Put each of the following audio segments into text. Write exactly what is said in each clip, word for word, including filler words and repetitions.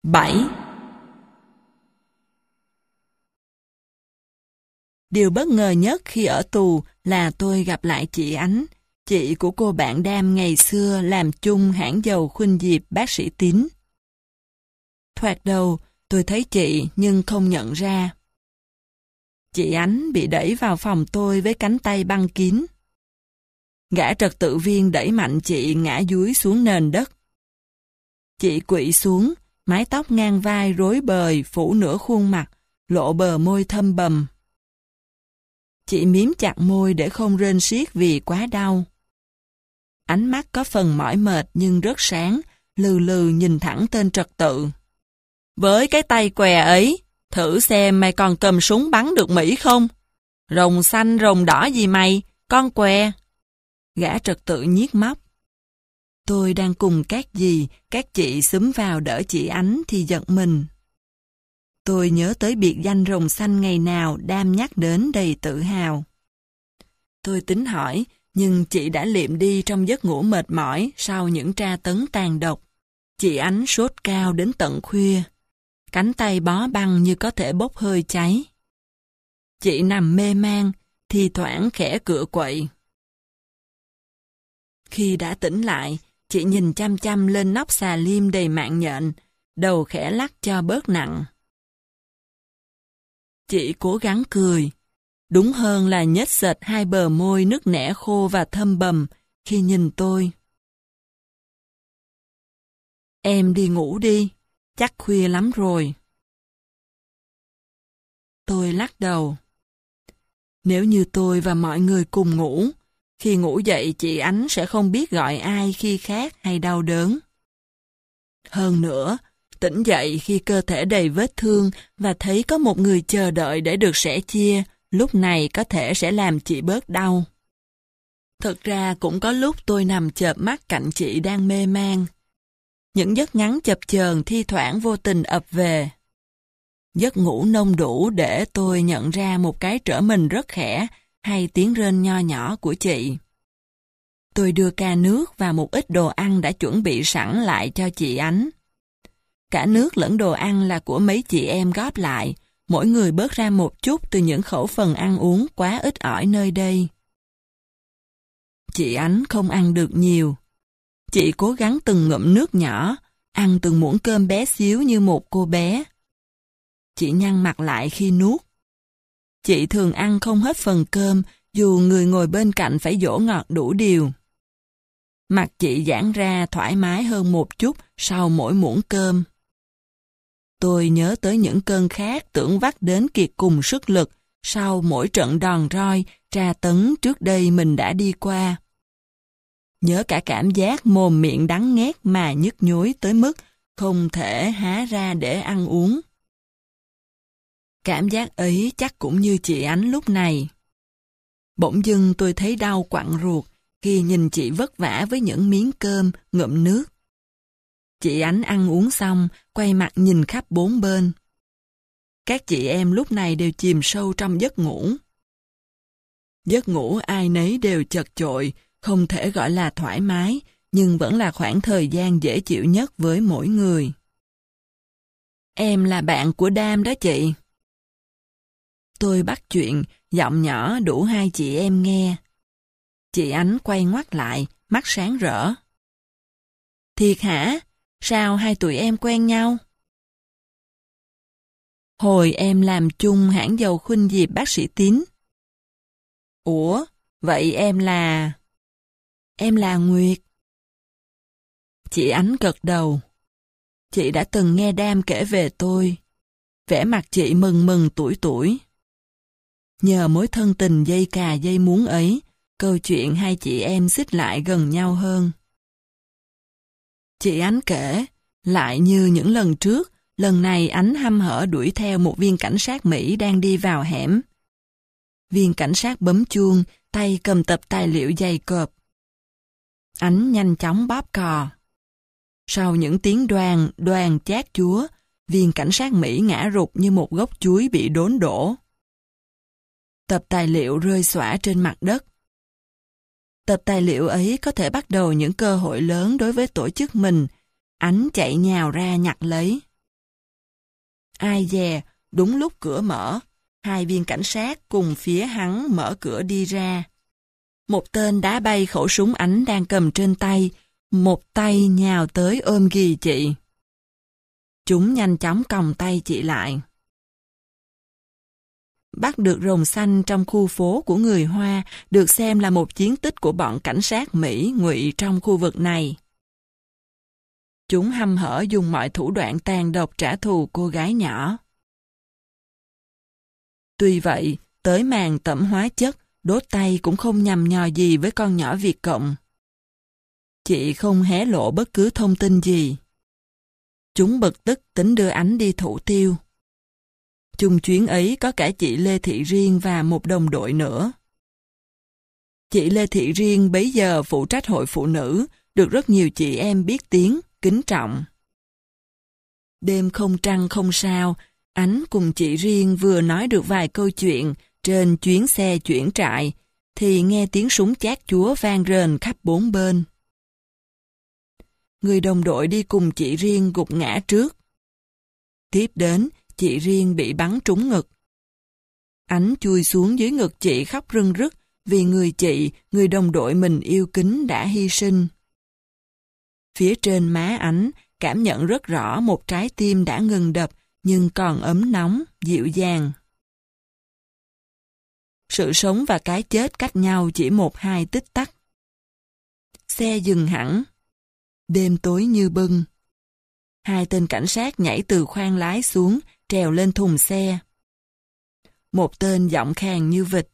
bảy. Điều bất ngờ nhất khi ở tù là tôi gặp lại chị Ánh, chị của cô bạn Đam ngày xưa làm chung hãng dầu Khuynh Diệp bác sĩ Tín. Thoạt đầu, tôi thấy chị nhưng không nhận ra. Chị Ánh bị đẩy vào phòng tôi với cánh tay băng kín. Gã trật tự viên đẩy mạnh chị ngã dúi xuống nền đất. Chị quỵ xuống, mái tóc ngang vai rối bời phủ nửa khuôn mặt, lộ bờ môi thâm bầm. Chị miếm chặt môi để không rên xiết vì quá đau. Ánh mắt có phần mỏi mệt nhưng rất sáng, lừ lừ nhìn thẳng tên trật tự. Với cái tay què ấy, thử xem mày còn cầm súng bắn được Mỹ không? Rồng xanh rồng đỏ gì mày, con què. Gã trật tự nhiếc móc. Tôi đang cùng các dì, các chị xúm vào đỡ chị Ánh thì giật mình. Tôi nhớ tới biệt danh rồng xanh ngày nào Đam nhắc đến đầy tự hào. Tôi tính hỏi, nhưng chị đã liệm đi trong giấc ngủ mệt mỏi sau những tra tấn tàn độc. Chị Ánh sốt cao đến tận khuya. Cánh tay bó băng như có thể bốc hơi cháy. Chị nằm mê man, thì thoảng khẽ cựa quậy. Khi đã tỉnh lại, chị nhìn chăm chăm lên nóc xà lim đầy mạng nhện, đầu khẽ lắc cho bớt nặng. Chị cố gắng cười, đúng hơn là nhếch xệch hai bờ môi nứt nẻ khô và thâm bầm khi nhìn tôi. Em đi ngủ đi, chắc khuya lắm rồi. Tôi lắc đầu. Nếu như tôi và mọi người cùng ngủ, khi ngủ dậy chị Ánh sẽ không biết gọi ai khi khát hay đau đớn. Hơn nữa, tỉnh dậy khi cơ thể đầy vết thương và thấy có một người chờ đợi để được sẻ chia, lúc này có thể sẽ làm chị bớt đau. Thực ra cũng có lúc tôi nằm chợp mắt cạnh chị đang mê man. Những giấc ngắn chập chờn thi thoảng vô tình ập về. Giấc ngủ nông đủ để tôi nhận ra một cái trở mình rất khẽ hay tiếng rên nho nhỏ của chị. Tôi đưa ca nước và một ít đồ ăn đã chuẩn bị sẵn lại cho chị Ánh. Cả nước lẫn đồ ăn là của mấy chị em góp lại, mỗi người bớt ra một chút từ những khẩu phần ăn uống quá ít ỏi nơi đây. Chị Ánh không ăn được nhiều. Chị cố gắng từng ngụm nước nhỏ, ăn từng muỗng cơm bé xíu như một cô bé. Chị nhăn mặt lại khi nuốt. Chị thường ăn không hết phần cơm, dù người ngồi bên cạnh phải dỗ ngọt đủ điều. Mặt chị giãn ra thoải mái hơn một chút sau mỗi muỗng cơm. Tôi nhớ tới những cơn khát tưởng vắt đến kiệt cùng sức lực sau mỗi trận đòn roi, tra tấn trước đây mình đã đi qua. Nhớ cả cảm giác mồm miệng đắng nghét mà nhức nhối tới mức không thể há ra để ăn uống. Cảm giác ấy chắc cũng như chị Ánh lúc này. Bỗng dưng tôi thấy đau quặn ruột khi nhìn chị vất vả với những miếng cơm, ngụm nước. Chị Ánh ăn uống xong, quay mặt nhìn khắp bốn bên. Các chị em lúc này đều chìm sâu trong giấc ngủ. Giấc ngủ ai nấy đều chật chội, không thể gọi là thoải mái, nhưng vẫn là khoảng thời gian dễ chịu nhất với mỗi người. Em là bạn của Đam đó chị. Tôi bắt chuyện, giọng nhỏ đủ hai chị em nghe. Chị Ánh quay ngoắt lại, mắt sáng rỡ. Thiệt hả? Sao hai tụi em quen nhau? Hồi em làm chung hãng dầu Khuynh Diệp bác sĩ Tín. Ủa, vậy em là... Em là Nguyệt. Chị Ánh gật đầu. Chị đã từng nghe Đam kể về tôi. Vẻ mặt chị mừng mừng tuổi tuổi. Nhờ mối thân tình dây cà dây muống ấy, câu chuyện hai chị em xích lại gần nhau hơn. Chị Ánh kể, lại như những lần trước, lần này Ánh hăm hở đuổi theo một viên cảnh sát Mỹ đang đi vào hẻm. Viên cảnh sát bấm chuông, tay cầm tập tài liệu dày cộp. Ánh nhanh chóng bóp cò. Sau những tiếng đoàn, đoàn chát chúa, viên cảnh sát Mỹ ngã rụt như một gốc chuối bị đốn đổ. Tập tài liệu rơi xõa trên mặt đất. Tập tài liệu ấy có thể bắt đầu những cơ hội lớn đối với tổ chức mình. Ánh chạy nhào ra nhặt lấy. Ai dè, đúng lúc cửa mở, hai viên cảnh sát cùng phía hắn mở cửa đi ra. Một tên đá bay khẩu súng Ánh đang cầm trên tay, một tay nhào tới ôm ghì chị. Chúng nhanh chóng còng tay chị lại. Bắt được rồng xanh trong khu phố của người Hoa được xem là một chiến tích của bọn cảnh sát Mỹ ngụy trong khu vực này. Chúng hăm hở dùng mọi thủ đoạn tàn độc trả thù cô gái nhỏ. Tuy vậy, tới màn tẩm hóa chất, đốt tay cũng không nhằm nhò gì với con nhỏ Việt Cộng. Chị không hé lộ bất cứ thông tin gì. Chúng bực tức tính đưa Ánh đi thủ tiêu. Chung chuyến ấy có cả chị Lê Thị Riêng và một đồng đội nữa. Chị Lê Thị Riêng bấy giờ phụ trách hội phụ nữ, được rất nhiều chị em biết tiếng, kính trọng. Đêm không trăng không sao, Ánh cùng chị Riêng vừa nói được vài câu chuyện trên chuyến xe chuyển trại, thì nghe tiếng súng chát chúa vang rền khắp bốn bên. Người đồng đội đi cùng chị Riêng gục ngã trước. Tiếp đến, chị Riêng bị bắn trúng ngực. Ánh chui xuống dưới ngực chị khóc rưng rức vì người chị, người đồng đội mình yêu kính đã hy sinh. Phía trên má Ánh cảm nhận rất rõ một trái tim đã ngừng đập nhưng còn ấm nóng, dịu dàng. Sự sống và cái chết cách nhau chỉ một hai tích tắc. Xe dừng hẳn. Đêm tối như bưng. Hai tên cảnh sát nhảy từ khoang lái xuống, trèo lên thùng xe. Một tên giọng khàn như vịt.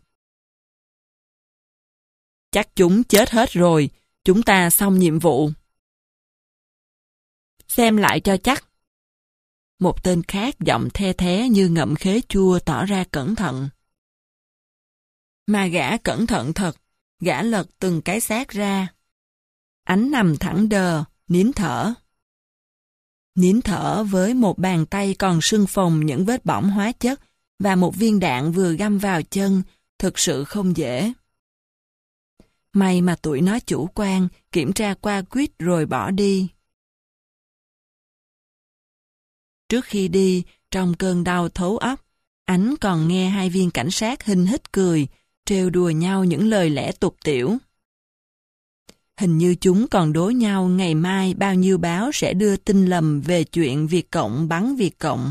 Chắc chúng chết hết rồi, chúng ta xong nhiệm vụ. Xem lại cho chắc. Một tên khác giọng the thé như ngậm khế chua tỏ ra cẩn thận. Mà gã cẩn thận thật, gã lật từng cái xác ra. Ánh nằm thẳng đờ, nín thở. Nín thở với một bàn tay còn sưng phồng những vết bỏng hóa chất và một viên đạn vừa găm vào chân, thực sự không dễ. May mà tụi nó chủ quan, kiểm tra qua quýt rồi bỏ đi. Trước khi đi, trong cơn đau thấu óc, Ánh còn nghe hai viên cảnh sát hinh hít cười, trêu đùa nhau những lời lẽ tục tĩu. Hình như chúng còn đố nhau ngày mai bao nhiêu báo sẽ đưa tin lầm về chuyện Việt Cộng bắn Việt Cộng.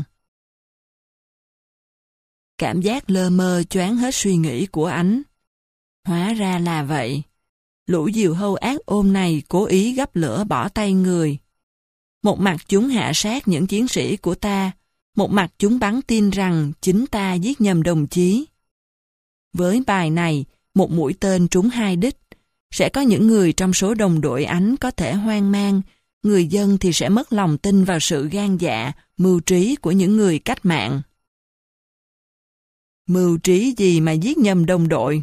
Cảm giác lơ mơ choáng hết suy nghĩ của Ánh. Hóa ra là vậy. Lũ diều hâu ác ôn này cố ý gắp lửa bỏ tay người. Một mặt chúng hạ sát những chiến sĩ của ta, một mặt chúng bắn tin rằng chính ta giết nhầm đồng chí. Với bài này, một mũi tên trúng hai đích. Sẽ có những người trong số đồng đội Ánh có thể hoang mang, người dân thì sẽ mất lòng tin vào sự gan dạ, mưu trí của những người cách mạng. Mưu trí gì mà giết nhầm đồng đội?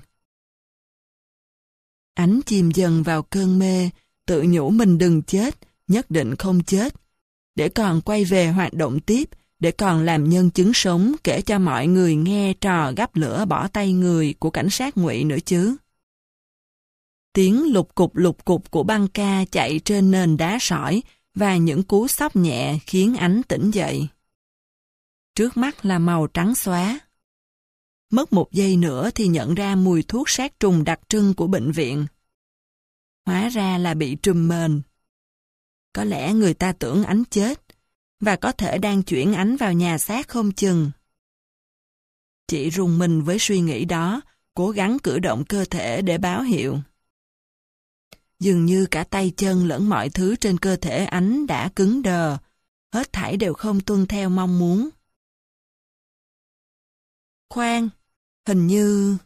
Ánh chìm dần vào cơn mê, tự nhủ mình đừng chết, nhất định không chết, để còn quay về hoạt động tiếp, để còn làm nhân chứng sống kể cho mọi người nghe trò gắp lửa bỏ tay người của cảnh sát ngụy nữa chứ. Tiếng lục cục lục cục của băng ca chạy trên nền đá sỏi và những cú xóc nhẹ khiến Ánh tỉnh dậy. Trước mắt là màu trắng xóa. Mất một giây nữa thì nhận ra mùi thuốc sát trùng đặc trưng của bệnh viện. Hóa ra là bị trùm mền. Có lẽ người ta tưởng Ánh chết, và có thể đang chuyển Ánh vào nhà xác không chừng. Chị rùng mình với suy nghĩ đó, cố gắng cử động cơ thể để báo hiệu. Dường như cả tay chân lẫn mọi thứ trên cơ thể Ánh đã cứng đờ, hết thảy đều không tuân theo mong muốn. Khoan, hình như...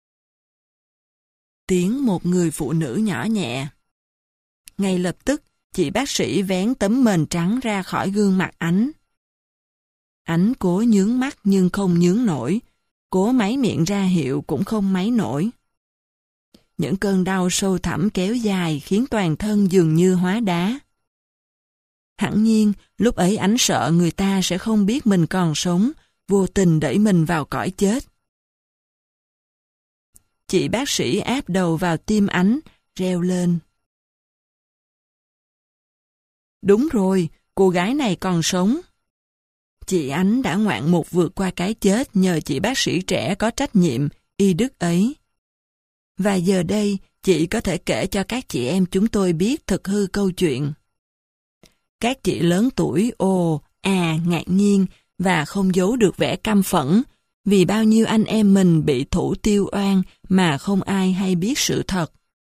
Tiếng một người phụ nữ nhỏ nhẹ. Ngay lập tức, chị bác sĩ vén tấm mền trắng ra khỏi gương mặt Ánh. Ánh cố nhướng mắt nhưng không nhướng nổi, cố máy miệng ra hiệu cũng không máy nổi. Những cơn đau sâu thẳm kéo dài khiến toàn thân dường như hóa đá. Hẳn nhiên, lúc ấy Ánh sợ người ta sẽ không biết mình còn sống, vô tình đẩy mình vào cõi chết. Chị bác sĩ áp đầu vào tim Ánh, reo lên. Đúng rồi, cô gái này còn sống. Chị Ánh đã ngoạn mục vượt qua cái chết nhờ chị bác sĩ trẻ có trách nhiệm, y đức ấy. Và giờ đây, chị có thể kể cho các chị em chúng tôi biết thực hư câu chuyện. Các chị lớn tuổi ồ, à, ngạc nhiên và không giấu được vẻ căm phẫn vì bao nhiêu anh em mình bị thủ tiêu oan mà không ai hay biết sự thật.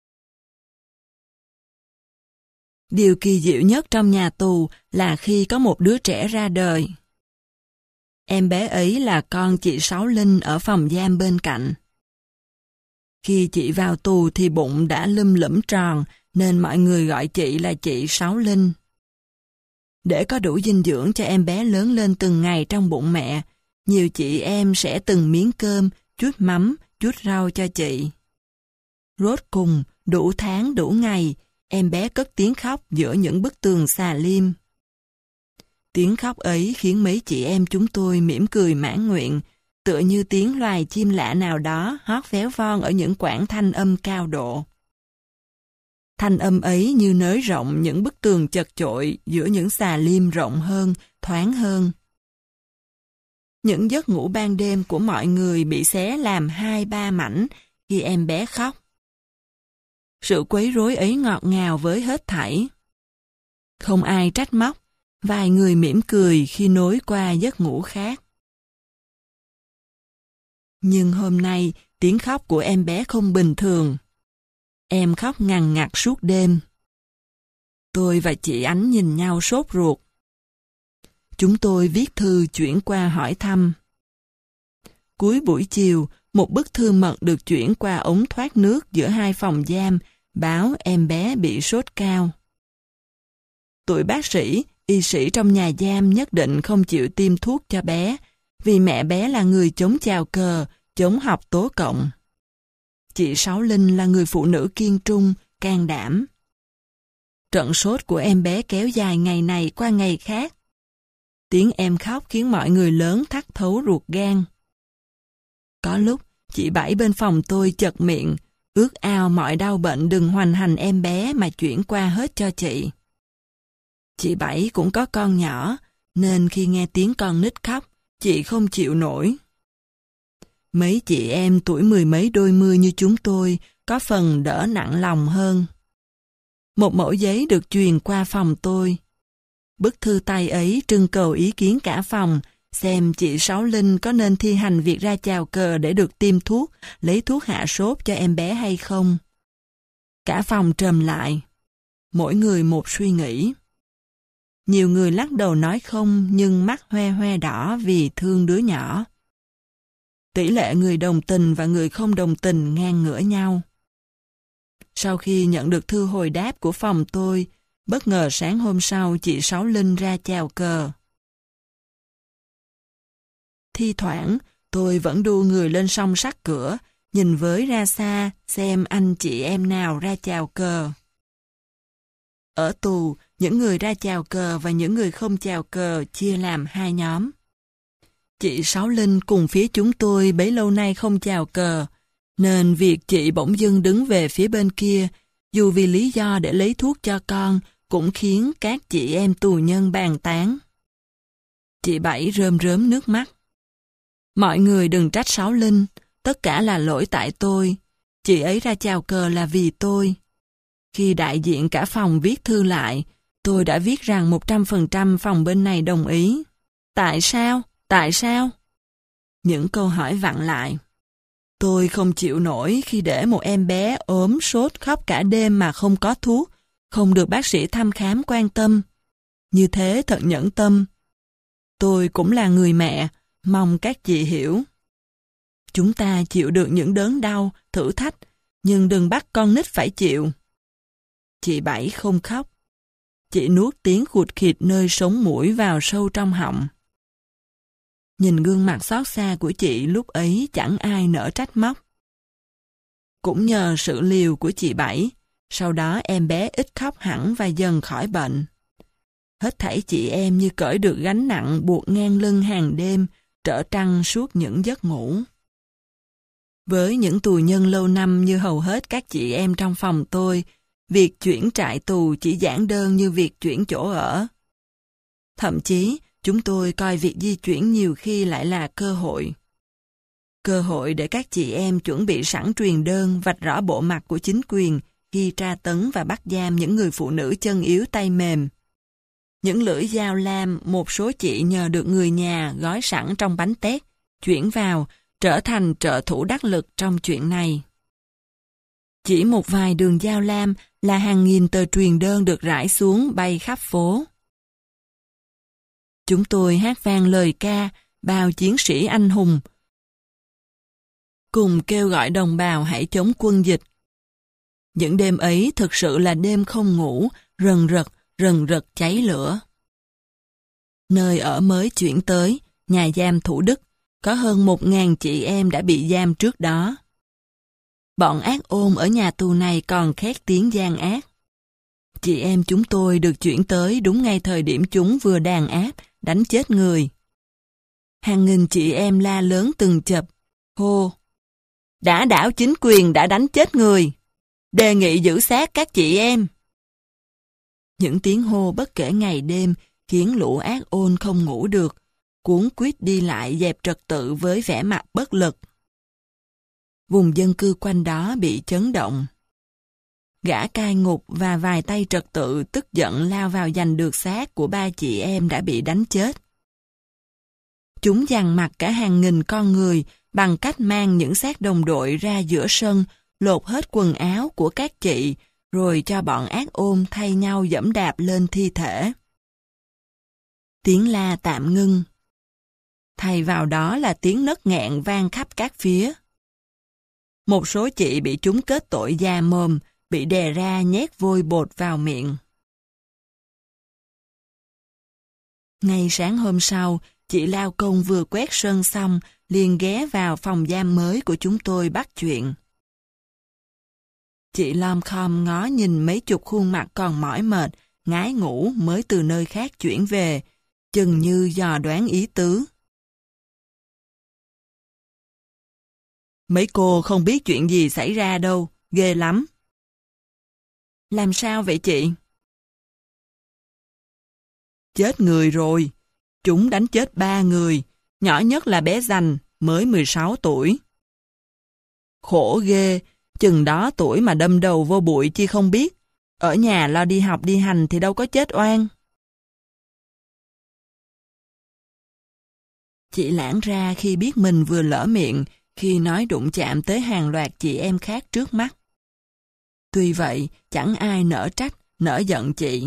Điều kỳ diệu nhất trong nhà tù là khi có một đứa trẻ ra đời. Em bé ấy là con chị Sáu Linh ở phòng giam bên cạnh. Khi chị vào tù thì bụng đã lum lũm tròn nên mọi người gọi chị là chị Sáu Linh. Để có đủ dinh dưỡng cho em bé lớn lên từng ngày trong bụng mẹ, nhiều chị em sẽ từng miếng cơm, chút mắm, chút rau cho chị. Rốt cùng, đủ tháng đủ ngày, em bé cất tiếng khóc giữa những bức tường xà lim. Tiếng khóc ấy khiến mấy chị em chúng tôi mỉm cười mãn nguyện, tựa như tiếng loài chim lạ nào đó hót véo von ở những quãng thanh âm cao độ. Thanh âm ấy như nới rộng những bức tường chật chội giữa những xà lim rộng hơn, thoáng hơn. Những giấc ngủ ban đêm của mọi người bị xé làm hai ba mảnh khi em bé khóc. Sự quấy rối ấy ngọt ngào với hết thảy. Không ai trách móc, vài người mỉm cười khi nối qua giấc ngủ khác. Nhưng hôm nay, tiếng khóc của em bé không bình thường. Em khóc ngằn ngặt suốt đêm. Tôi và chị Ánh nhìn nhau sốt ruột. Chúng tôi viết thư chuyển qua hỏi thăm. Cuối buổi chiều, một bức thư mật được chuyển qua ống thoát nước giữa hai phòng giam, báo em bé bị sốt cao. Tụi bác sĩ, y sĩ trong nhà giam nhất định không chịu tiêm thuốc cho bé, vì mẹ bé là người chống chào cờ, chống học tố cộng. Chị Sáu Linh là người phụ nữ kiên trung, can đảm. Trận sốt của em bé kéo dài ngày này qua ngày khác. Tiếng em khóc khiến mọi người lớn thắt thấu ruột gan. Có lúc, chị Bảy bên phòng tôi chật miệng, ước ao mọi đau bệnh đừng hoành hành em bé mà chuyển qua hết cho chị. Chị Bảy cũng có con nhỏ, nên khi nghe tiếng con nít khóc, chị không chịu nổi. Mấy chị em tuổi mười mấy đôi mươi như chúng tôi có phần đỡ nặng lòng hơn. Một mẩu giấy được truyền qua phòng tôi. Bức thư tay ấy trưng cầu ý kiến cả phòng, xem chị Sáu Linh có nên thi hành việc ra chào cờ để được tiêm thuốc, lấy thuốc hạ sốt cho em bé hay không. Cả phòng trầm lại. Mỗi người một suy nghĩ. Nhiều người lắc đầu nói không, nhưng mắt hoe hoe đỏ vì thương đứa nhỏ. Tỷ lệ người đồng tình và người không đồng tình ngang ngửa nhau. Sau khi nhận được thư hồi đáp của phòng tôi, bất ngờ sáng hôm sau chị Sáu Linh ra chào cờ. Thi thoảng, tôi vẫn đu người lên song sắt cửa, nhìn với ra xa xem anh chị em nào ra chào cờ. Ở tù, những người ra chào cờ và những người không chào cờ chia làm hai nhóm. Chị Sáu Linh cùng phía chúng tôi bấy lâu nay không chào cờ, nên việc chị bỗng dưng đứng về phía bên kia, dù vì lý do để lấy thuốc cho con, cũng khiến các chị em tù nhân bàn tán. Chị Bảy rơm rớm nước mắt. Mọi người đừng trách Sáu Linh, tất cả là lỗi tại tôi. Chị ấy ra chào cờ là vì tôi. Khi đại diện cả phòng viết thư lại, tôi đã viết rằng một trăm phần trăm phòng bên này đồng ý. Tại sao? Tại sao? Những câu hỏi vặn lại. Tôi không chịu nổi khi để một em bé ốm sốt khóc cả đêm mà không có thuốc, không được bác sĩ thăm khám quan tâm. Như thế thật nhẫn tâm. Tôi cũng là người mẹ, mong các chị hiểu. Chúng ta chịu được những đớn đau, thử thách, nhưng đừng bắt con nít phải chịu. Chị Bảy không khóc. Chị nuốt tiếng khụt khịt nơi sống mũi vào sâu trong họng. Nhìn gương mặt xót xa của chị lúc ấy chẳng ai nỡ trách móc. Cũng nhờ sự liều của chị Bảy, sau đó em bé ít khóc hẳn và dần khỏi bệnh. Hết thảy chị em như cởi được gánh nặng buộc ngang lưng hàng đêm, trở trăng suốt những giấc ngủ. Với những tù nhân lâu năm như hầu hết các chị em trong phòng tôi, việc chuyển trại tù chỉ giản đơn như việc chuyển chỗ ở. Thậm chí, chúng tôi coi việc di chuyển nhiều khi lại là cơ hội. Cơ hội để các chị em chuẩn bị sẵn truyền đơn vạch rõ bộ mặt của chính quyền khi tra tấn và bắt giam những người phụ nữ chân yếu tay mềm. Những lưỡi dao lam một số chị nhờ được người nhà gói sẵn trong bánh tét, chuyển vào, trở thành trợ thủ đắc lực trong chuyện này. Chỉ một vài đường dao lam là hàng nghìn tờ truyền đơn được rải xuống bay khắp phố. Chúng tôi hát vang lời ca, bao chiến sĩ anh hùng, cùng kêu gọi đồng bào hãy chống quân dịch. Những đêm ấy thực sự là đêm không ngủ, rần rật, rần rật cháy lửa. Nơi ở mới chuyển tới, nhà giam Thủ Đức, có hơn một ngàn chị em đã bị giam trước đó. Bọn ác ôn ở nhà tù này còn khét tiếng gian ác. Chị em chúng tôi được chuyển tới đúng ngay thời điểm chúng vừa đàn áp, đánh chết người. Hàng nghìn chị em la lớn từng chập, hô: đã đảo chính quyền đã đánh chết người, đề nghị giữ xác các chị em. Những tiếng hô bất kể ngày đêm khiến lũ ác ôn không ngủ được, cuống quýt đi lại dẹp trật tự với vẻ mặt bất lực. Vùng dân cư quanh đó bị chấn động. Gã cai ngục và vài tay trật tự tức giận lao vào giành được xác của ba chị em đã bị đánh chết. Chúng dằn mặt cả hàng nghìn con người bằng cách mang những xác đồng đội ra giữa sân, lột hết quần áo của các chị, rồi cho bọn ác ôn thay nhau giẫm đạp lên thi thể. Tiếng la tạm ngưng. Thay vào đó là tiếng nấc nghẹn vang khắp các phía. Một số chị bị chúng kết tội da mồm, bị đè ra nhét vôi bột vào miệng. Ngay sáng hôm sau, chị lao công vừa quét sân xong, liền ghé vào phòng giam mới của chúng tôi bắt chuyện. Chị lom khom ngó nhìn mấy chục khuôn mặt còn mỏi mệt, ngái ngủ mới từ nơi khác chuyển về, chừng như dò đoán ý tứ. Mấy cô không biết chuyện gì xảy ra đâu, ghê lắm. Làm sao vậy chị? Chết người rồi. Chúng đánh chết ba người, nhỏ nhất là bé Dành, mới mười sáu tuổi. Khổ ghê, chừng đó tuổi mà đâm đầu vô bụi chi không biết. Ở nhà lo đi học đi hành thì đâu có chết oan. Chị lãng ra khi biết mình vừa lỡ miệng, khi nói đụng chạm tới hàng loạt chị em khác trước mắt. Tuy vậy, chẳng ai nỡ trách, nỡ giận chị.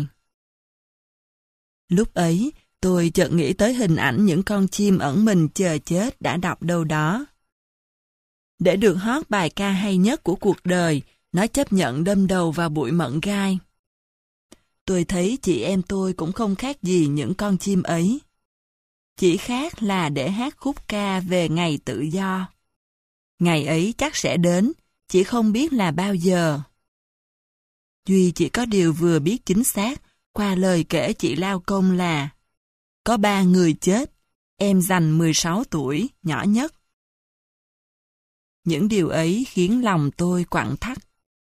Lúc ấy, tôi chợt nghĩ tới hình ảnh những con chim ẩn mình chờ chết đã đọc đâu đó. Để được hót bài ca hay nhất của cuộc đời, nó chấp nhận đâm đầu vào bụi mận gai. Tôi thấy chị em tôi cũng không khác gì những con chim ấy. Chỉ khác là để hát khúc ca về ngày tự do. Ngày ấy chắc sẽ đến, chỉ không biết là bao giờ. Duy chỉ có điều vừa biết chính xác qua lời kể chị lao công là có ba người chết, em Dành mười sáu tuổi, nhỏ nhất. Những điều ấy khiến lòng tôi quặn thắt.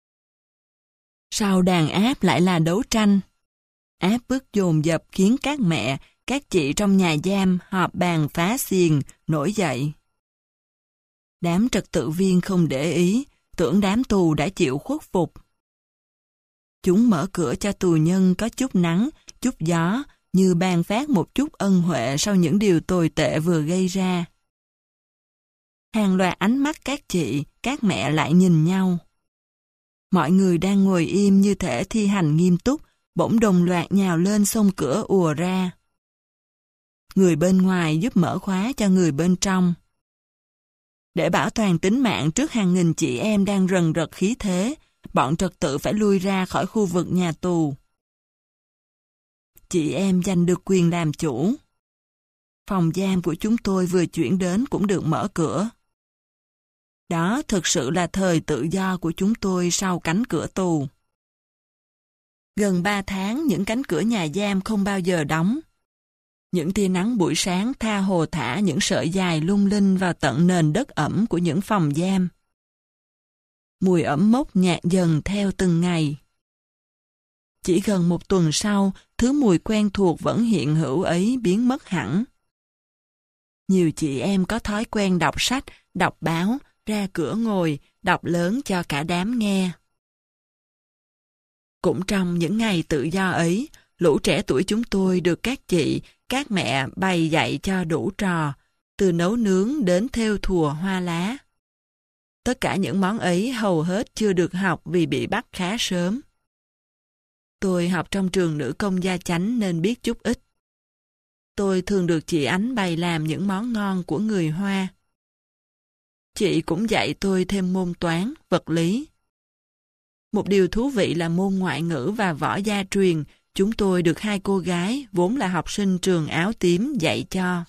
Sau đàn áp lại là đấu tranh. Áp bức dồn dập khiến các mẹ, các chị trong nhà giam họp bàn phá xiềng, nổi dậy. Đám trật tự viên không để ý, tưởng đám tù đã chịu khuất phục. Chúng mở cửa cho tù nhân có chút nắng, chút gió, như ban phát một chút ân huệ sau những điều tồi tệ vừa gây ra. Hàng loạt ánh mắt các chị, các mẹ lại nhìn nhau. Mọi người đang ngồi im như thể thi hành nghiêm túc, bỗng đồng loạt nhào lên xông cửa ùa ra. Người bên ngoài giúp mở khóa cho người bên trong. Để bảo toàn tính mạng trước hàng nghìn chị em đang rần rật khí thế, bọn trật tự phải lui ra khỏi khu vực nhà tù. Chị em giành được quyền làm chủ. Phòng giam của chúng tôi vừa chuyển đến cũng được mở cửa. Đó thực sự là thời tự do của chúng tôi sau cánh cửa tù. Gần ba tháng những cánh cửa nhà giam không bao giờ đóng. Những tia nắng buổi sáng tha hồ thả những sợi dài lung linh vào tận nền đất ẩm của những phòng giam. Mùi ẩm mốc nhạt dần theo từng ngày. Chỉ gần một tuần sau, thứ mùi quen thuộc vẫn hiện hữu ấy biến mất hẳn. Nhiều chị em có thói quen đọc sách, đọc báo, ra cửa ngồi, đọc lớn cho cả đám nghe. Cũng trong những ngày tự do ấy, lũ trẻ tuổi chúng tôi được các chị, các mẹ bày dạy cho đủ trò, từ nấu nướng đến thêu thùa hoa lá. Tất cả những món ấy hầu hết chưa được học vì bị bắt khá sớm. Tôi học trong trường nữ công gia chánh nên biết chút ít. Tôi thường được chị Ánh bày làm những món ngon của người Hoa. Chị cũng dạy tôi thêm môn toán, vật lý. Một điều thú vị là môn ngoại ngữ và võ gia truyền, chúng tôi được hai cô gái, vốn là học sinh trường áo tím, dạy cho.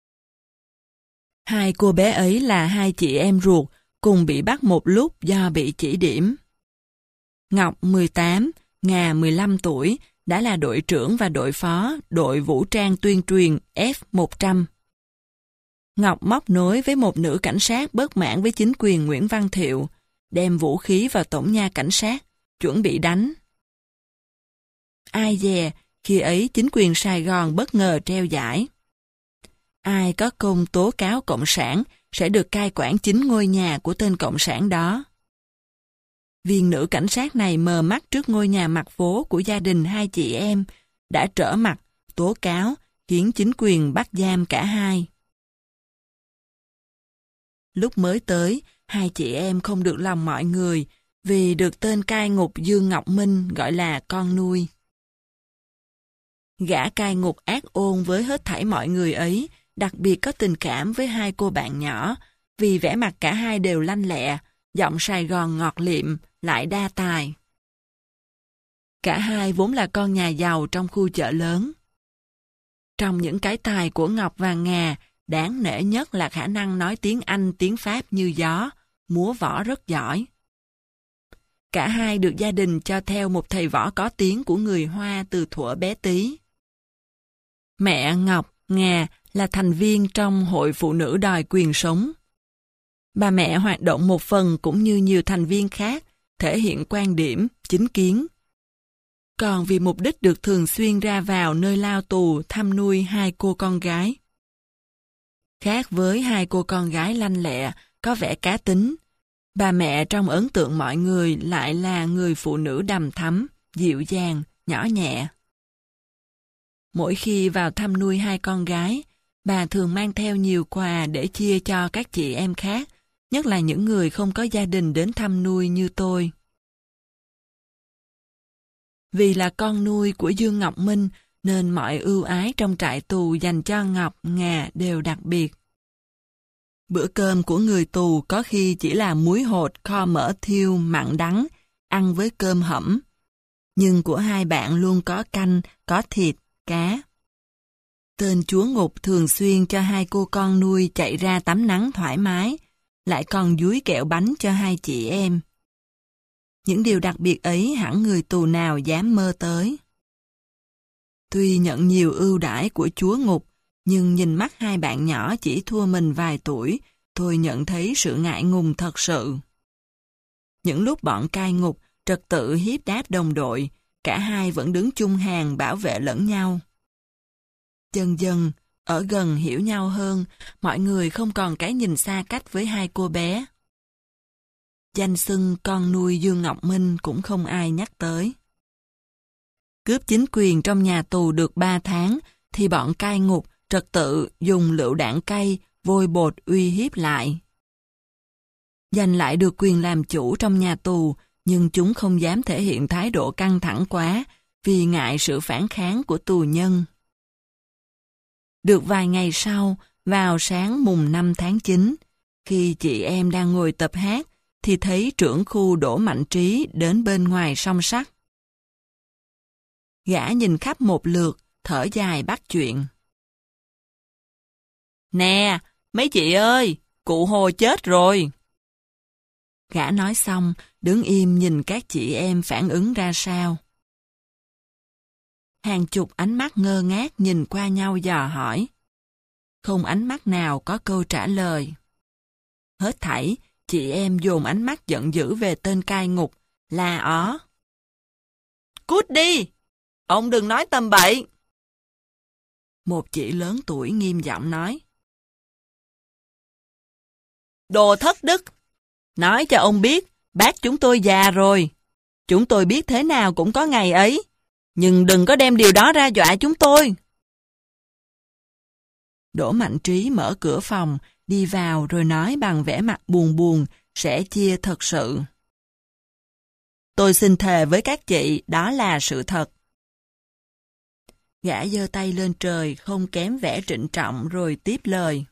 Hai cô bé ấy là hai chị em ruột, cùng bị bắt một lúc do bị chỉ điểm. Ngọc mười tám, Nga mười lăm tuổi, đã là đội trưởng và đội phó đội vũ trang tuyên truyền F một trăm. Ngọc móc nối với một nữ cảnh sát bất mãn với chính quyền Nguyễn Văn Thiệu, đem vũ khí vào tổng nha cảnh sát, chuẩn bị đánh. Ai dè, khi ấy chính quyền Sài Gòn bất ngờ treo giải. Ai có công tố cáo Cộng sản sẽ được cai quản chính ngôi nhà của tên Cộng sản đó. Viên nữ cảnh sát này mờ mắt trước ngôi nhà mặt phố của gia đình hai chị em, đã trở mặt, tố cáo, khiến chính quyền bắt giam cả hai. Lúc mới tới, hai chị em không được lòng mọi người, vì được tên cai ngục Dương Ngọc Minh gọi là con nuôi. Gã cai ngục ác ôn với hết thảy mọi người ấy, đặc biệt có tình cảm với hai cô bạn nhỏ, vì vẻ mặt cả hai đều lanh lẹ, giọng Sài Gòn ngọt liệm, lại đa tài. Cả hai vốn là con nhà giàu trong khu chợ lớn. Trong những cái tài của Ngọc và Nga, đáng nể nhất là khả năng nói tiếng Anh, tiếng Pháp như gió, múa võ rất giỏi. Cả hai được gia đình cho theo một thầy võ có tiếng của người Hoa từ thuở bé tí. Mẹ Ngọc, Nga là thành viên trong Hội Phụ Nữ Đòi Quyền Sống. Bà mẹ hoạt động một phần cũng như nhiều thành viên khác, thể hiện quan điểm, chính kiến. Còn vì mục đích được thường xuyên ra vào nơi lao tù thăm nuôi hai cô con gái. Khác với hai cô con gái lanh lẹ, có vẻ cá tính, bà mẹ trong ấn tượng mọi người lại là người phụ nữ đằm thắm, dịu dàng, nhỏ nhẹ. Mỗi khi vào thăm nuôi hai con gái, bà thường mang theo nhiều quà để chia cho các chị em khác, nhất là những người không có gia đình đến thăm nuôi như tôi. Vì là con nuôi của Dương Ngọc Minh, nên mọi ưu ái trong trại tù dành cho Ngọc, Nga đều đặc biệt. Bữa cơm của người tù có khi chỉ là muối hột, kho mỡ thiêu, mặn đắng, ăn với cơm hẩm. Nhưng của hai bạn luôn có canh, có thịt, cá. Tên chúa ngục thường xuyên cho hai cô con nuôi chạy ra tắm nắng thoải mái, lại còn dúi kẹo bánh cho hai chị em. Những điều đặc biệt ấy hẳn người tù nào dám mơ tới. Tuy nhận nhiều ưu đãi của chúa ngục, nhưng nhìn mắt hai bạn nhỏ chỉ thua mình vài tuổi, tôi nhận thấy sự ngại ngùng thật sự. Những lúc bọn cai ngục trật tự hiếp đáp đồng đội, cả hai vẫn đứng chung hàng bảo vệ lẫn nhau. Dần dần, ở gần hiểu nhau hơn, mọi người không còn cái nhìn xa cách với hai cô bé. Danh xưng con nuôi Dương Ngọc Minh cũng không ai nhắc tới. Cướp chính quyền trong nhà tù được ba tháng, thì bọn cai ngục trật tự dùng lựu đạn cay, vôi bột uy hiếp lại. Giành lại được quyền làm chủ trong nhà tù, nhưng chúng không dám thể hiện thái độ căng thẳng quá, vì ngại sự phản kháng của tù nhân. Được vài ngày sau, vào sáng mùng năm tháng chín, khi chị em đang ngồi tập hát, thì thấy trưởng khu Đỗ Mạnh Trí đến bên ngoài song sắt. Gã nhìn khắp một lượt, thở dài bắt chuyện. Nè, mấy chị ơi, cụ Hồ chết rồi. Gã nói xong, đứng im nhìn các chị em phản ứng ra sao. Hàng chục ánh mắt ngơ ngác nhìn qua nhau dò hỏi. Không ánh mắt nào có câu trả lời. Hết thảy, chị em dồn ánh mắt giận dữ về tên cai ngục, la ó. Cút đi! Ông đừng nói tầm bậy! Một chị lớn tuổi nghiêm giọng nói. Đồ thất đức! Nói cho ông biết, bác chúng tôi già rồi. Chúng tôi biết thế nào cũng có ngày ấy. Nhưng đừng có đem điều đó ra dọa chúng tôi. Đỗ Mạnh Trí mở cửa phòng, đi vào rồi nói bằng vẻ mặt buồn buồn, sẻ chia thật sự. Tôi xin thề với các chị, đó là sự thật. Gã giơ tay lên trời, không kém vẻ trịnh trọng rồi tiếp lời.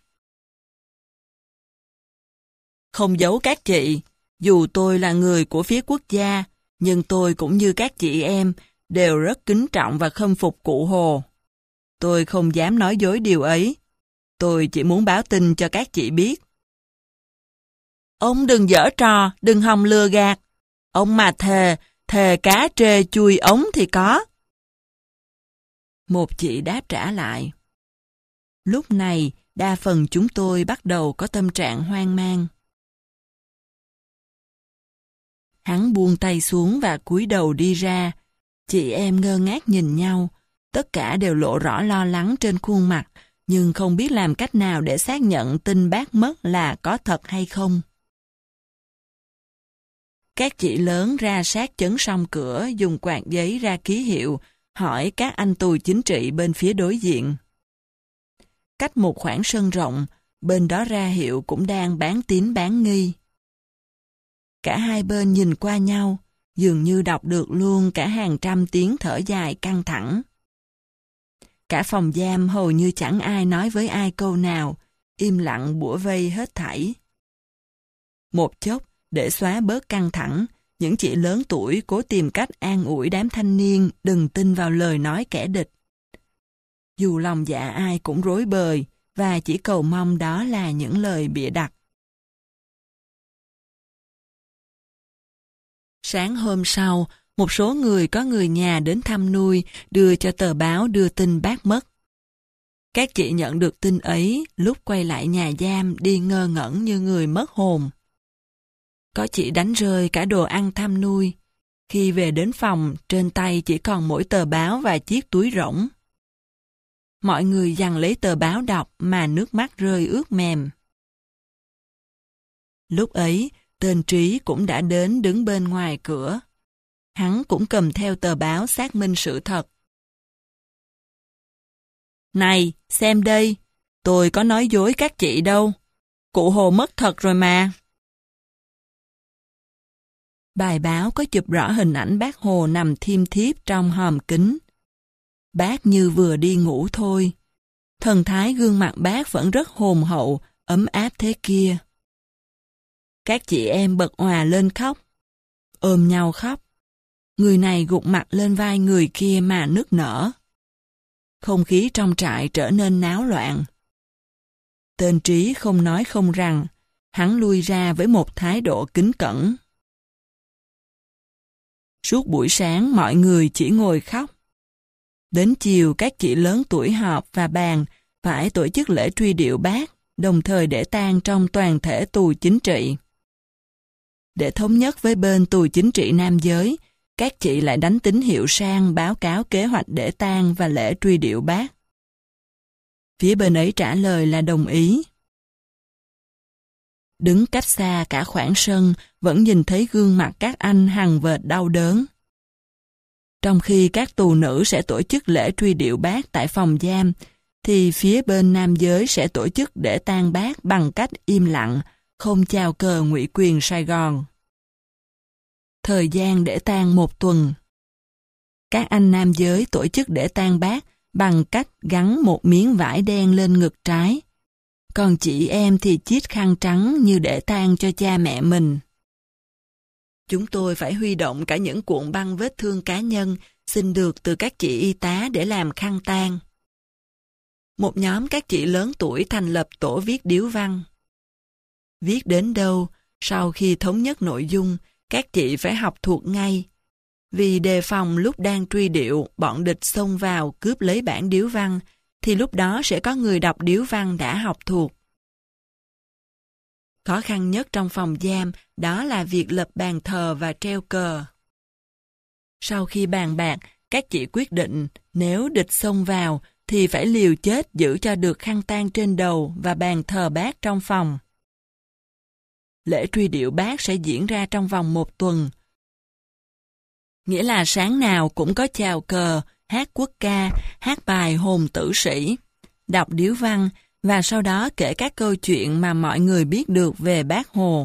Không giấu các chị, dù tôi là người của phía quốc gia, nhưng tôi cũng như các chị em, đều rất kính trọng và khâm phục cụ Hồ. Tôi không dám nói dối điều ấy. Tôi chỉ muốn báo tin cho các chị biết. Ông đừng giở trò, đừng hòng lừa gạt. Ông mà thề, thề cá trê chui ống thì có. Một chị đáp trả lại. Lúc này, đa phần chúng tôi bắt đầu có tâm trạng hoang mang. Hắn buông tay xuống và cúi đầu đi ra. Chị em ngơ ngác nhìn nhau. Tất cả đều lộ rõ lo lắng trên khuôn mặt, nhưng không biết làm cách nào để xác nhận tin bác mất là có thật hay không. Các chị lớn ra sát chấn song cửa, dùng quạt giấy ra ký hiệu, hỏi các anh tù chính trị bên phía đối diện. Cách một khoảng sân rộng, bên đó ra hiệu cũng đang bán tín bán nghi. Cả hai bên nhìn qua nhau, dường như đọc được luôn cả hàng trăm tiếng thở dài căng thẳng. Cả phòng giam hầu như chẳng ai nói với ai câu nào, im lặng bủa vây hết thảy. Một chốc, để xóa bớt căng thẳng, những chị lớn tuổi cố tìm cách an ủi đám thanh niên đừng tin vào lời nói kẻ địch. Dù lòng dạ ai cũng rối bời, và chỉ cầu mong đó là những lời bịa đặt. Sáng hôm sau, một số người có người nhà đến thăm nuôi, đưa cho tờ báo đưa tin bác mất. Các chị nhận được tin ấy, lúc quay lại nhà giam đi ngơ ngẩn như người mất hồn. Có chị đánh rơi cả đồ ăn thăm nuôi. Khi về đến phòng, trên tay chỉ còn mỗi tờ báo và chiếc túi rỗng. Mọi người giằng lấy tờ báo đọc mà nước mắt rơi ướt mềm. Lúc ấy, tên Trí cũng đã đến đứng bên ngoài cửa. Hắn cũng cầm theo tờ báo xác minh sự thật. Này, xem đây, tôi có nói dối các chị đâu. Cụ Hồ mất thật rồi mà. Bài báo có chụp rõ hình ảnh bác Hồ nằm thiêm thiếp trong hòm kính. Bác như vừa đi ngủ thôi. Thần thái gương mặt bác vẫn rất hồn hậu, ấm áp thế kia. Các chị em bật òa lên khóc. Ôm nhau khóc. Người này gục mặt lên vai người kia mà nức nở. Không khí trong trại trở nên náo loạn. Tên Trí không nói không rằng, hắn lui ra với một thái độ kính cẩn. Suốt buổi sáng mọi người chỉ ngồi khóc. Đến chiều các chị lớn tuổi họp và bàn phải tổ chức lễ truy điệu bác, đồng thời để tang trong toàn thể tù chính trị. Để thống nhất với bên tù chính trị nam giới, các chị lại đánh tín hiệu sang báo cáo kế hoạch để tang và lễ truy điệu bác. Phía bên ấy trả lời là đồng ý. Đứng cách xa cả khoảng sân, vẫn nhìn thấy gương mặt các anh hằn vệt đau đớn. Trong khi các tù nữ sẽ tổ chức lễ truy điệu bác tại phòng giam, thì phía bên nam giới sẽ tổ chức để tang bác bằng cách im lặng, không chào cờ ngụy quyền Sài Gòn. Thời gian để tang một tuần. Các anh nam giới tổ chức để tang bác bằng cách gắn một miếng vải đen lên ngực trái. Còn chị em thì chiết khăn trắng như để tang cho cha mẹ mình. Chúng tôi phải huy động cả những cuộn băng vết thương cá nhân xin được từ các chị y tá để làm khăn tang. Một nhóm các chị lớn tuổi thành lập tổ viết điếu văn. Viết đến đâu, sau khi thống nhất nội dung, các chị phải học thuộc ngay. Vì đề phòng lúc đang truy điệu, bọn địch xông vào cướp lấy bản điếu văn, thì lúc đó sẽ có người đọc điếu văn đã học thuộc. Khó khăn nhất trong phòng giam đó là việc lập bàn thờ và treo cờ. Sau khi bàn bạc, các chị quyết định nếu địch xông vào thì phải liều chết giữ cho được khăn tang trên đầu và bàn thờ bác trong phòng. Lễ truy điệu bác sẽ diễn ra trong vòng một tuần. Nghĩa là sáng nào cũng có chào cờ, hát quốc ca, hát bài hồn tử sĩ, đọc điếu văn và sau đó kể các câu chuyện mà mọi người biết được về Bác Hồ.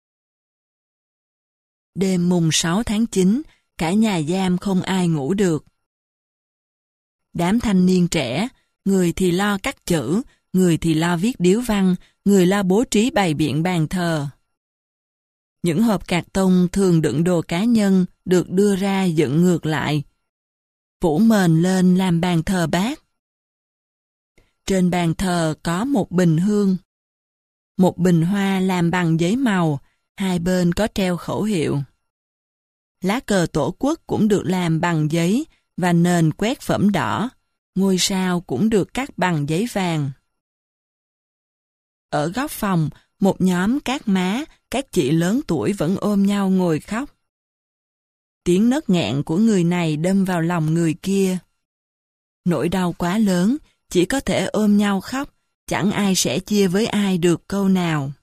Đêm mùng sáu tháng chín, cả nhà giam không ai ngủ được. Đám thanh niên trẻ, người thì lo cắt chữ, người thì lo viết điếu văn, người lo bố trí bày biện bàn thờ. Những hộp cạc tông thường đựng đồ cá nhân được đưa ra dựng ngược lại, phủ mền lên làm bàn thờ bác. Trên bàn thờ có một bình hương, một bình hoa làm bằng giấy màu, hai bên có treo khẩu hiệu. Lá cờ tổ quốc cũng được làm bằng giấy và nền quét phẫm đỏ, ngôi sao cũng được cắt bằng giấy vàng. Ở góc phòng, một nhóm các má, các chị lớn tuổi vẫn ôm nhau ngồi khóc. Tiếng nấc nghẹn của người này đâm vào lòng người kia. Nỗi đau quá lớn, chỉ có thể ôm nhau khóc, chẳng ai sẽ chia với ai được câu nào.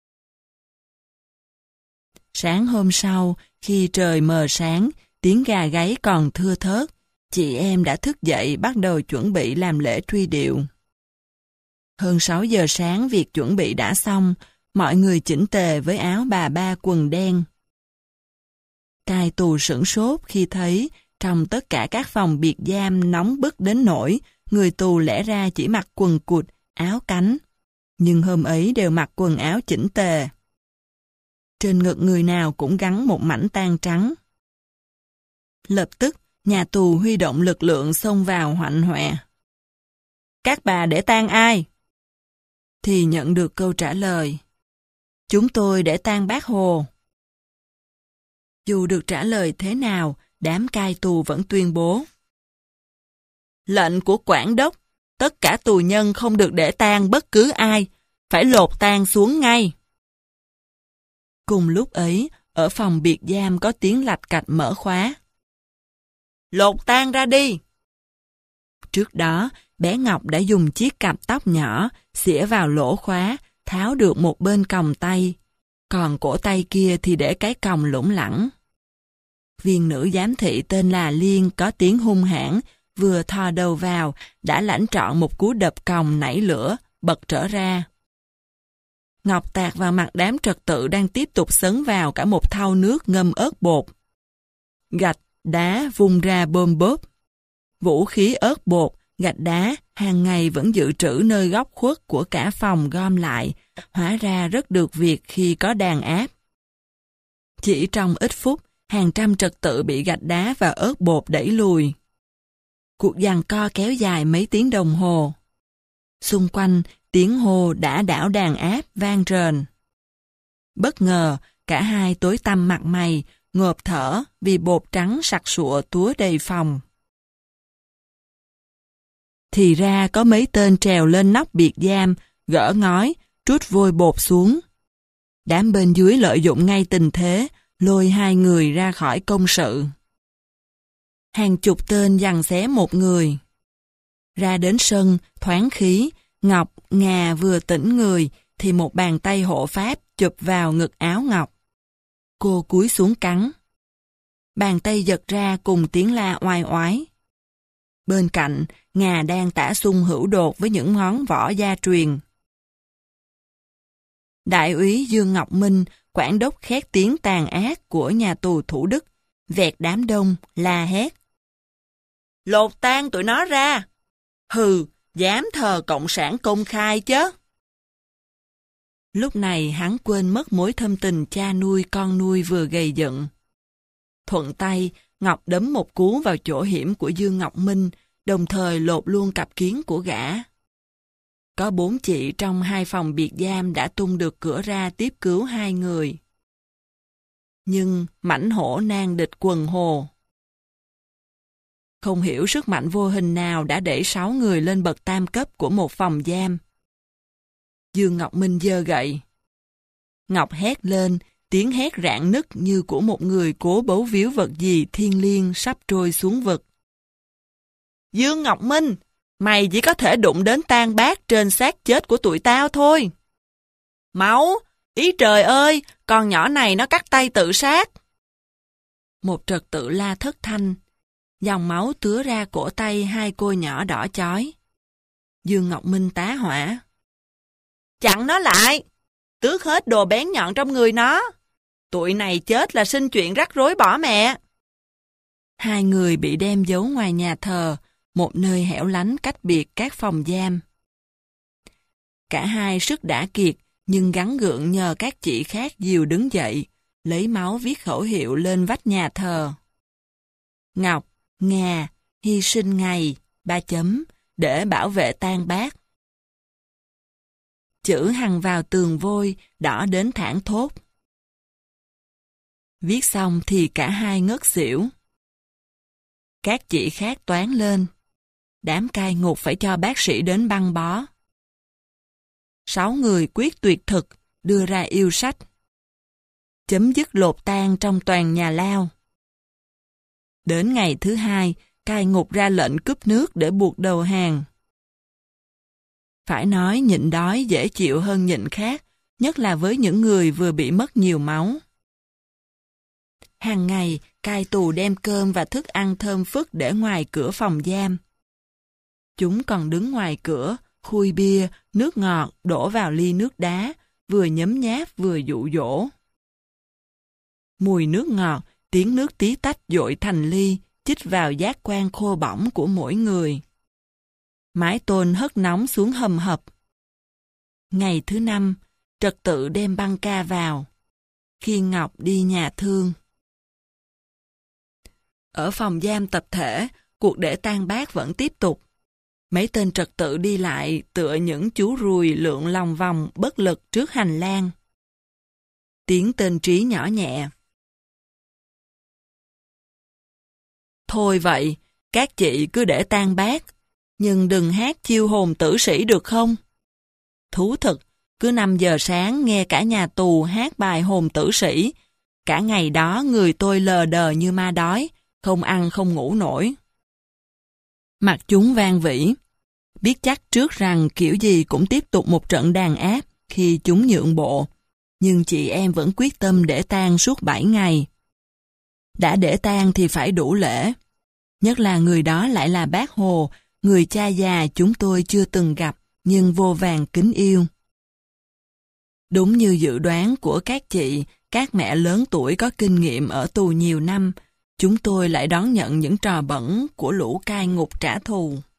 Sáng hôm sau, khi trời mờ sáng, tiếng gà gáy còn thưa thớt, chị em đã thức dậy bắt đầu chuẩn bị làm lễ truy điệu. Hơn sáu giờ sáng việc chuẩn bị đã xong, mọi người chỉnh tề với áo bà ba quần đen. Cai tù sửng sốt khi thấy trong tất cả các phòng biệt giam nóng bức đến nỗi người tù lẽ ra chỉ mặc quần cụt, áo cánh, nhưng hôm ấy đều mặc quần áo chỉnh tề. Trên ngực người nào cũng gắn một mảnh tang trắng. Lập tức, nhà tù huy động lực lượng xông vào hoạnh hoẹ. Các bà để tang ai? Thì nhận được câu trả lời. Chúng tôi để tang Bác Hồ. Dù được trả lời thế nào, đám cai tù vẫn tuyên bố. Lệnh của Quản đốc, tất cả tù nhân không được để tang bất cứ ai, phải lột tang xuống ngay. Cùng lúc ấy, ở phòng biệt giam có tiếng lạch cạch mở khóa. Lột tang ra đi! Trước đó, bé Ngọc đã dùng chiếc cặp tóc nhỏ, xỉa vào lỗ khóa, tháo được một bên còng tay, còn cổ tay kia thì để cái còng lủng lẳng. Viên nữ giám thị tên là Liên có tiếng hung hãn, vừa thò đầu vào, đã lãnh trọn một cú đập còng nảy lửa, bật trở ra. Ngọc tạt vào mặt đám trật tự đang tiếp tục sấn vào cả một thau nước ngâm ớt bột. Gạch, đá vung ra bôm bốp. Vũ khí ớt bột, gạch đá hàng ngày vẫn dự trữ nơi góc khuất của cả phòng gom lại, hóa ra rất được việc khi có đàn áp. Chỉ trong ít phút, hàng trăm trật tự bị gạch đá và ớt bột đẩy lùi. Cuộc giằng co kéo dài mấy tiếng đồng hồ. Xung quanh, tiếng hô đã đảo đàn áp vang rền. Bất ngờ, cả hai tối tăm mặt mày, ngộp thở vì bột trắng sặc sụa túa đầy phòng. Thì ra có mấy tên trèo lên nóc biệt giam, gỡ ngói, trút vôi bột xuống. Đám bên dưới lợi dụng ngay tình thế, lôi hai người ra khỏi công sự. Hàng chục tên giằng xé một người. Ra đến sân, thoáng khí, Ngọc, Ngà vừa tỉnh người, thì một bàn tay hộ pháp chụp vào ngực áo Ngọc. Cô cúi xuống cắn. Bàn tay giật ra cùng tiếng la oai oái. Bên cạnh, Ngà đang tả xung hữu đột với những ngón võ gia truyền. Đại úy Dương Ngọc Minh, quản đốc khét tiếng tàn ác của nhà tù Thủ Đức, vẹt đám đông, la hét. Lột tang tụi nó ra! Hừ, dám thờ Cộng sản công khai chứ! Lúc này hắn quên mất mối thâm tình cha nuôi con nuôi vừa gầy dựng. Thuận tay, Ngọc đấm một cú vào chỗ hiểm của Dương Ngọc Minh, đồng thời lột luôn cặp kiến của gã. Có bốn chị trong hai phòng biệt giam đã tung được cửa ra tiếp cứu hai người. Nhưng mãnh hổ nan địch quần hồ. Không hiểu sức mạnh vô hình nào đã đẩy sáu người lên bậc tam cấp của một phòng giam. Dương Ngọc Minh giơ gậy. Ngọc hét lên, tiếng hét rạn nứt như của một người cố bấu víu vật gì thiêng liêng sắp trôi xuống vực. Dương Ngọc Minh, mày chỉ có thể đụng đến tang bát trên xác chết của tụi tao thôi. Máu, ý trời ơi, con nhỏ này nó cắt tay tự sát. Một trật tự la thất thanh, dòng máu tứa ra cổ tay hai cô nhỏ đỏ chói. Dương Ngọc Minh tá hỏa. Chặn nó lại, tước hết đồ bén nhọn trong người nó. Tụi này chết là sinh chuyện rắc rối bỏ mẹ. Hai người bị đem giấu ngoài nhà thờ, một nơi hẻo lánh cách biệt các phòng giam. Cả hai sức đã kiệt, nhưng gắng gượng nhờ các chị khác dìu đứng dậy, lấy máu viết khẩu hiệu lên vách nhà thờ. Ngọc, Nga, hy sinh ngày, ba chấm, để bảo vệ tang bác. Chữ hằn vào tường vôi, đỏ đến thảng thốt. Viết xong thì cả hai ngất xỉu. Các chị khác toán lên. Đám cai ngục phải cho bác sĩ đến băng bó. Sáu người quyết tuyệt thực, đưa ra yêu sách. Chấm dứt lột tang trong toàn nhà lao. Đến ngày thứ hai, cai ngục ra lệnh cướp nước để buộc đầu hàng. Phải nói nhịn đói dễ chịu hơn nhịn khát, nhất là với những người vừa bị mất nhiều máu. Hàng ngày, cai tù đem cơm và thức ăn thơm phức để ngoài cửa phòng giam. Chúng còn đứng ngoài cửa, khui bia, nước ngọt đổ vào ly nước đá, vừa nhấm nháp vừa dụ dỗ. Mùi nước ngọt, tiếng nước tí tách dội thành ly, chích vào giác quan khô bỏng của mỗi người. Mái tôn hất nóng xuống hầm hập. Ngày thứ năm, trật tự đem băng ca vào. Khi Ngọc đi nhà thương. Ở phòng giam tập thể, cuộc để tang bác vẫn tiếp tục. Mấy tên trật tự đi lại tựa những chú ruồi lượn lòng vòng bất lực trước hành lang. Tiếng tên Trí nhỏ nhẹ. Thôi vậy, các chị cứ để tang bác, nhưng đừng hát chiêu hồn tử sĩ được không? Thú thực, cứ năm giờ sáng nghe cả nhà tù hát bài hồn tử sĩ. Cả ngày đó người tôi lờ đờ như ma đói, không ăn không ngủ nổi. Mặt chúng vang vỉ, biết chắc trước rằng kiểu gì cũng tiếp tục một trận đàn áp khi chúng nhượng bộ, nhưng chị em vẫn quyết tâm để tang suốt bảy ngày. Đã để tang thì phải đủ lễ, nhất là người đó lại là bác Hồ, người cha già chúng tôi chưa từng gặp nhưng vô vàn kính yêu. Đúng như dự đoán của các chị, các mẹ lớn tuổi có kinh nghiệm ở tù nhiều năm, chúng tôi lại đón nhận những trò bẩn của lũ cai ngục trả thù.